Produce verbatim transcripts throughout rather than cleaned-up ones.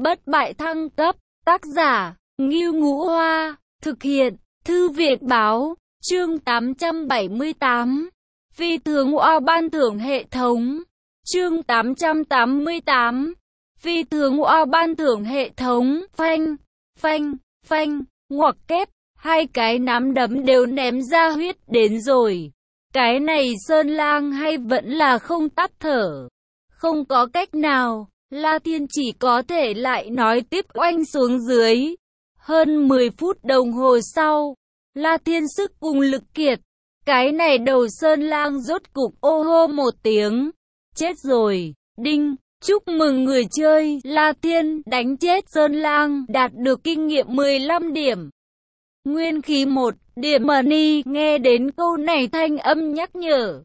bất bại thăng cấp, tác giả, Ngưu Ngũ Hoa, thực hiện, Thư viện Báo, chương tám trăm bảy mươi tám, Phi thường oa ban thưởng hệ thống, chương tám trăm tám mươi tám, Phi thường oa ban thưởng hệ thống, phanh, phanh, phanh, ngoặc kép, hai cái nắm đấm đều ném ra huyết đến rồi. Cái này Sơn Lang hay vẫn là không tắt thở. Không có cách nào, La Thiên chỉ có thể lại nói tiếp oanh xuống dưới. Hơn mười phút đồng hồ sau, La Thiên sức cùng lực kiệt. Cái này đầu Sơn Lang rốt cục ô hô một tiếng. Chết rồi, đinh, chúc mừng người chơi, La Thiên đánh chết Sơn Lang, đạt được kinh nghiệm mười lăm điểm. Nguyên khí một điểm money, nghe đến câu này thanh âm nhắc nhở.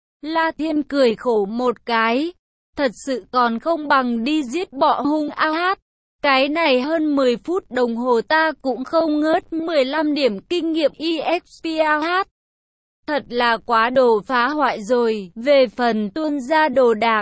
La Thiên cười khổ một cái, thật sự còn không bằng đi giết bọ hung a hát. Cái này hơn mười phút đồng hồ ta cũng không ngớt mười lăm điểm kinh nghiệm e ích pê a hát. Thật là quá đồ phá hoại rồi, về phần tuôn ra đồ đạc.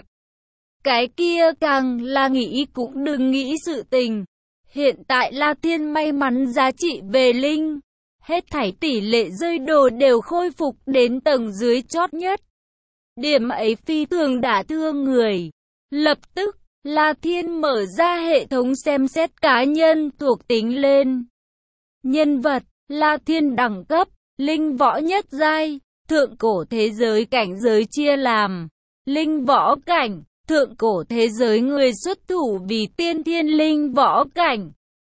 Cái kia càng là nghĩ cũng đừng nghĩ sự tình. Hiện tại La Thiên may mắn giá trị về linh. Hết thảy tỷ lệ rơi đồ đều khôi phục đến tầng dưới chót nhất. Điểm ấy phi thường đả thương người. Lập tức, La Thiên mở ra hệ thống xem xét cá nhân thuộc tính lên. Nhân vật, La Thiên đẳng cấp, linh võ nhất giai, thượng cổ thế giới cảnh giới chia làm. Linh võ cảnh, thượng cổ thế giới người xuất thủ vì tiên thiên linh võ cảnh.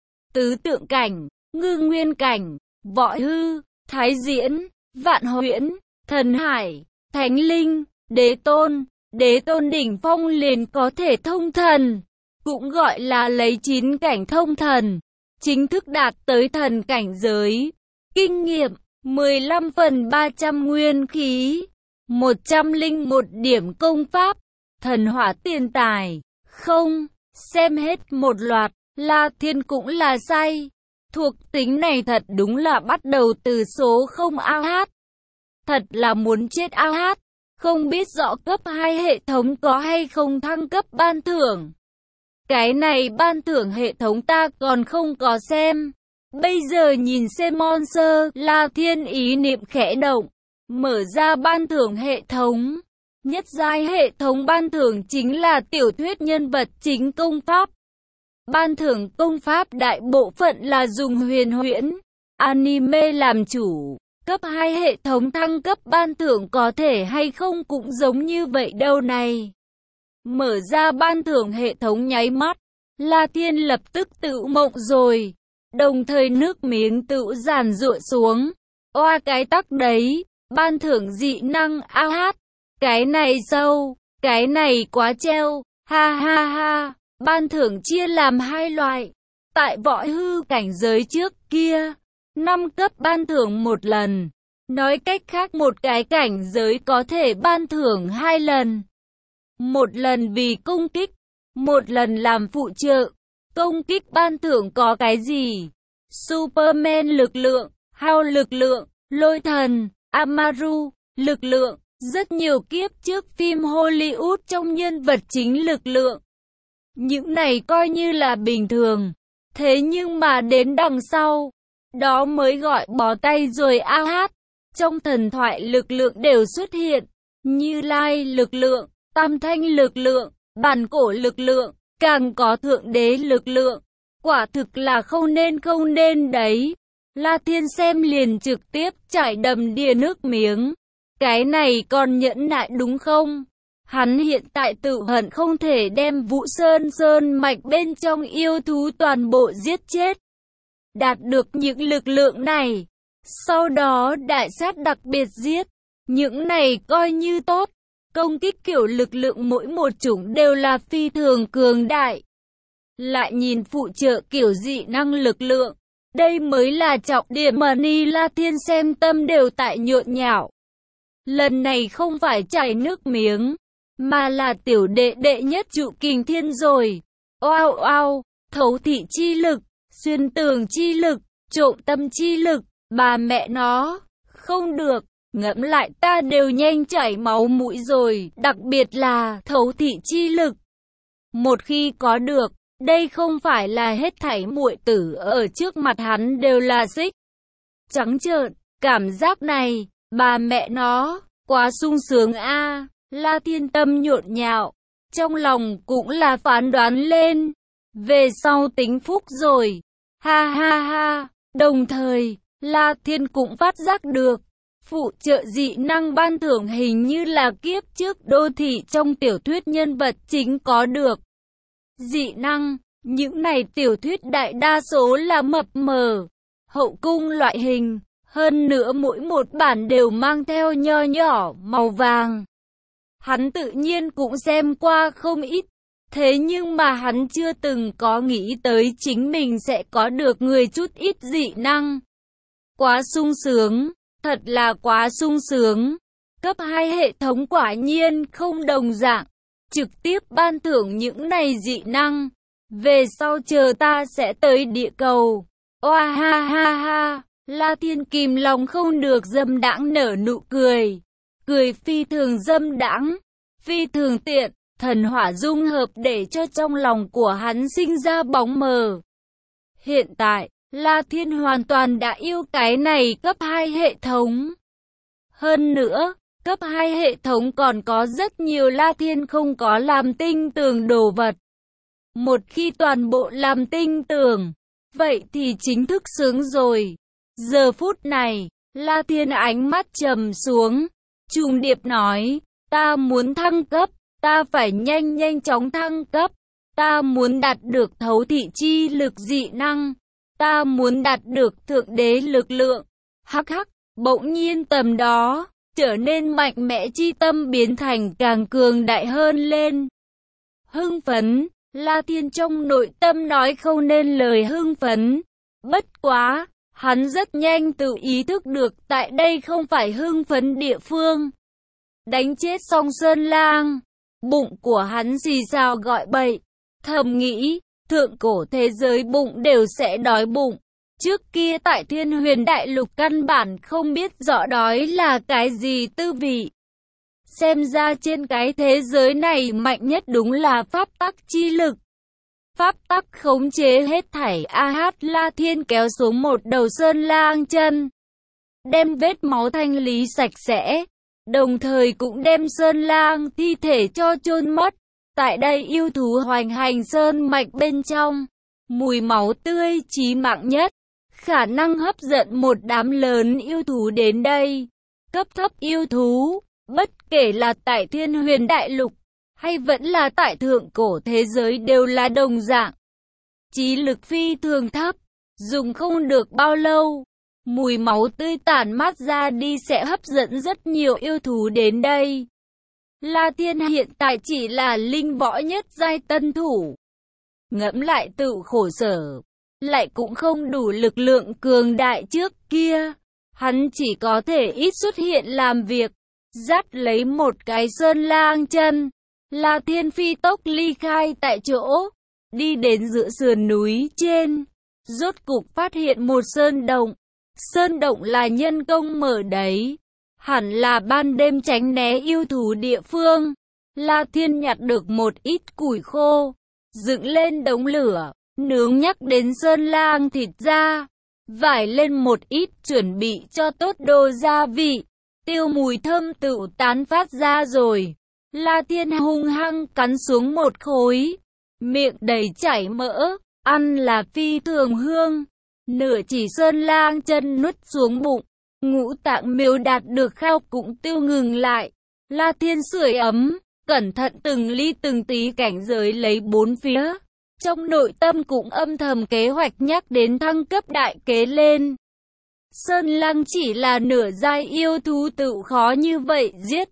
Tứ tượng cảnh, ngư nguyên cảnh, võ hư, thái diễn, vạn huyễn, thần hải, thánh linh, đế tôn. Đế tôn đỉnh phong liền có thể thông thần, cũng gọi là lấy chín cảnh thông thần, chính thức đạt tới thần cảnh giới. Kinh nghiệm, mười lăm phần ba trăm nguyên khí, một trăm lẻ một điểm công pháp, thần hỏa tiền tài. Không, xem hết một loạt, La Thiên cũng là say. Thuộc tính này thật đúng là bắt đầu từ số không a hát. Thật là muốn chết a hát. Không biết rõ cấp hai hệ thống có hay không thăng cấp ban thưởng. Cái này ban thưởng hệ thống ta còn không có xem. Bây giờ nhìn xem monster, La Thiên ý niệm khẽ động. Mở ra ban thưởng hệ thống. Nhất giai hệ thống ban thưởng chính là tiểu thuyết nhân vật chính công pháp. Ban thưởng công pháp đại bộ phận là dùng huyền huyễn, anime làm chủ. Cấp hai hệ thống thăng cấp ban thưởng có thể hay không cũng giống như vậy đâu này. Mở ra ban thưởng hệ thống nháy mắt, La Thiên lập tức tự mộng rồi. Đồng thời nước miếng tự giàn giụa xuống. Oa cái tắc đấy, ban thưởng dị năng a hát. Cái này sâu, cái này quá treo, ha ha ha. Ban thưởng chia làm hai loại. Tại võ hư cảnh giới trước kia, năm cấp ban thưởng một lần. Nói cách khác một cái cảnh giới có thể ban thưởng hai lần. Một lần vì công kích, một lần làm phụ trợ. Công kích ban thưởng có cái gì? Superman lực lượng, Hao lực lượng, Lôi thần, Amaru, lực lượng. Rất nhiều kiếp trước phim Hollywood trong nhân vật chính lực lượng. Những này coi như là bình thường. Thế nhưng mà đến đằng sau, đó mới gọi bó tay rồi a hát. Trong thần thoại lực lượng đều xuất hiện, Như Lai lực lượng, Tam Thanh lực lượng, bản cổ lực lượng, càng có thượng đế lực lượng. Quả thực là không nên không nên đấy. La Thiên xem liền trực tiếp chảy đầm đìa nước miếng. Cái này còn nhẫn nại đúng không? Hắn hiện tại tự hận không thể đem Vũ Sơn Sơn mạch bên trong yêu thú toàn bộ giết chết. Đạt được những lực lượng này. Sau đó đại sát đặc biệt giết. Những này coi như tốt. Công kích kiểu lực lượng mỗi một chủng đều là phi thường cường đại. Lại nhìn phụ trợ kiểu dị năng lực lượng. Đây mới là trọng điểm mà Ni La Thiên xem tâm đều tại nhộn nhạo. Lần này không phải chảy nước miếng, mà là tiểu đệ đệ nhất trụ kình thiên rồi. Oao oao, thấu thị chi lực, xuyên tường chi lực, trộm tâm chi lực, bà mẹ nó, không được, ngẫm lại ta đều nhanh chảy máu mũi rồi, đặc biệt là thấu thị chi lực. Một khi có được, Đây không phải là hết thảy muội tử ở trước mặt hắn đều là xích. Trắng trợn, cảm giác này, bà mẹ nó, quá sung sướng a. La Thiên tâm nhộn nhạo, trong lòng cũng là phán đoán lên. Về sau tính phúc rồi. Ha ha ha, đồng thời, La Thiên cũng phát giác được. Phụ trợ dị năng ban thưởng hình như là kiếp trước đô thị trong tiểu thuyết nhân vật chính có được. Dị năng, những này tiểu thuyết đại đa số là mập mờ, hậu cung loại hình, hơn nữa mỗi một bản đều mang theo nho nhỏ màu vàng. Hắn tự nhiên cũng xem qua không ít, thế nhưng mà hắn chưa từng có nghĩ tới chính mình sẽ có được người chút ít dị năng. Quá sung sướng, thật là quá sung sướng. Cấp hai hệ thống quả nhiên không đồng dạng, trực tiếp ban thưởng những này dị năng. Về sau chờ ta sẽ tới địa cầu. Oa ha ha ha, La Thiên kìm lòng không được dâm đãng nở nụ cười. Cười phi thường dâm đãng, phi thường tiện, thần hỏa dung hợp để cho trong lòng của hắn sinh ra bóng mờ. Hiện tại, La Thiên hoàn toàn đã yêu cái này cấp hai hệ thống. Hơn nữa, cấp hai hệ thống còn có rất nhiều La Thiên không có làm tinh tường đồ vật. Một khi toàn bộ làm tinh tường, vậy thì chính thức sướng rồi. Giờ phút này, La Thiên ánh mắt trầm xuống, trùng điệp nói, ta muốn thăng cấp, ta phải nhanh nhanh chóng thăng cấp, ta muốn đạt được thấu thị chi lực dị năng, ta muốn đạt được thượng đế lực lượng. Hắc hắc, bỗng nhiên tầm đó, trở nên mạnh mẽ chi tâm biến thành càng cường đại hơn lên. Hưng phấn, La Thiên trong nội tâm nói không nên lời hưng phấn. Bất quá, hắn rất nhanh tự ý thức được tại đây không phải hưng phấn địa phương. Đánh chết xong Sơn Lang, bụng của hắn xì xào gọi bậy, thầm nghĩ, thượng cổ thế giới bụng đều sẽ đói bụng. Trước kia tại Thiên Huyền Đại Lục căn bản không biết rõ đói là cái gì tư vị. Xem ra trên cái thế giới này mạnh nhất đúng là pháp tắc chi lực. Pháp tắc khống chế hết thảy. A Hát La Thiên kéo xuống một đầu Sơn Lang chân, đem vết máu thanh lý sạch sẽ, đồng thời cũng đem Sơn Lang thi thể cho chôn mất. Tại đây yêu thú hoành hành sơn mạch bên trong, mùi máu tươi chí mạng nhất, khả năng hấp dẫn một đám lớn yêu thú đến đây. Cấp thấp yêu thú, bất kể là tại Thiên Huyền Đại Lục, hay vẫn là tại thượng cổ thế giới đều là đồng dạng. Chí lực phi thường thấp, dùng không được bao lâu, mùi máu tươi tản mát ra đi sẽ hấp dẫn rất nhiều yêu thú đến đây. La Thiên hiện tại chỉ là linh võ nhất giai tân thủ. Ngẫm lại tự khổ sở, lại cũng không đủ lực lượng cường đại trước kia. Hắn chỉ có thể ít xuất hiện làm việc, dắt lấy một cái Sơn Lang chân. La Thiên phi tốc ly khai tại chỗ, đi đến giữa sườn núi trên, rốt cục phát hiện một sơn động. Sơn động là nhân công mở đấy, hẳn là ban đêm tránh né yêu thú địa phương. La Thiên nhặt được một ít củi khô, dựng lên đống lửa, nướng nhắc đến Sơn Lang thịt ra, vải lên một ít chuẩn bị cho tốt đồ gia vị, tiêu mùi thơm tự tán phát ra rồi. La Thiên hung hăng cắn xuống một khối, miệng đầy chảy mỡ, ăn là phi thường hương. Nửa chỉ Sơn Lang chân nuốt xuống bụng, ngũ tạng miêu đạt được khao cũng tiêu ngừng lại. La Thiên sưởi ấm, cẩn thận từng ly từng tí cảnh giới lấy bốn phía. Trong nội tâm cũng âm thầm kế hoạch nhắc đến thăng cấp đại kế lên. Sơn Lang chỉ là nửa giai yêu thú tự khó như vậy giết.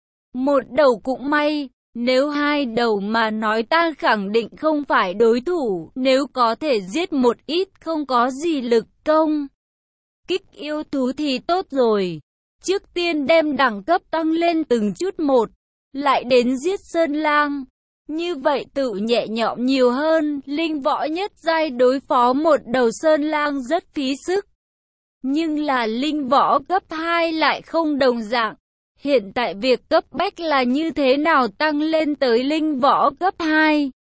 Một đầu cũng may, nếu hai đầu mà nói ta khẳng định không phải đối thủ, nếu có thể giết một ít không có gì lực công kích yêu thú thì tốt rồi. Trước tiên đem đẳng cấp tăng lên từng chút một, lại đến giết Sơn Lang. Như vậy tự nhẹ nhõm nhiều hơn, linh võ nhất giai đối phó một đầu Sơn Lang rất phí sức. Nhưng là linh võ cấp hai lại không đồng dạng. Hiện tại việc cấp bách là như thế nào tăng lên tới linh võ cấp hai.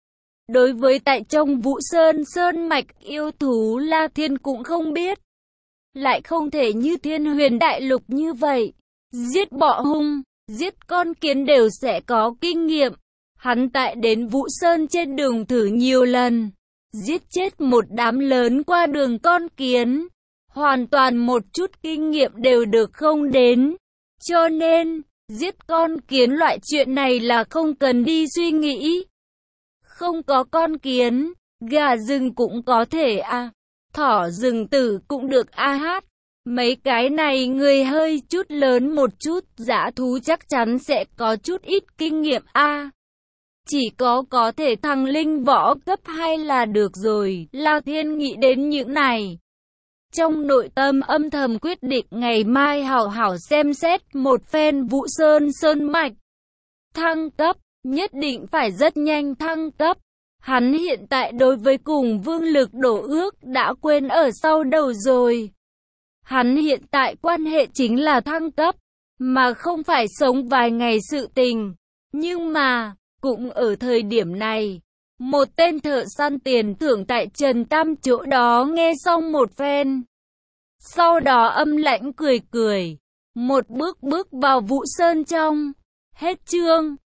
Đối với tại trong Vũ Sơn Sơn Mạch, yêu thú La Thiên cũng không biết. Lại không thể như Thiên Huyền Đại Lục như vậy. Giết bọ hung, giết con kiến đều sẽ có kinh nghiệm. Hắn tại đến Vũ Sơn trên đường thử nhiều lần. Giết chết một đám lớn qua đường con kiến. Hoàn toàn một chút kinh nghiệm đều được không đến. Cho nên, giết con kiến loại chuyện này là không cần đi suy nghĩ. Không có con kiến, gà rừng cũng có thể à. Thỏ rừng tử cũng được a hát. Mấy cái này người hơi chút lớn một chút, dã thú chắc chắn sẽ có chút ít kinh nghiệm a. Chỉ có có thể thăng linh võ cấp hai là được rồi. La Thiên nghĩ đến những này. Trong nội tâm âm thầm quyết định ngày mai hảo hảo xem xét một phen Vũ Sơn Sơn Mạch. Thăng cấp, nhất định phải rất nhanh thăng cấp. Hắn hiện tại đối với cùng vương lực đổ ước đã quên ở sau đầu rồi. Hắn hiện tại quan hệ chính là thăng cấp, mà không phải sống vài ngày sự tình. Nhưng mà, cũng ở thời điểm này, một tên thợ săn tiền thưởng tại Trần Tam chỗ đó nghe xong một phen. Sau đó âm lãnh cười cười, một bước bước vào Vũ Sơn trong. Hết chương.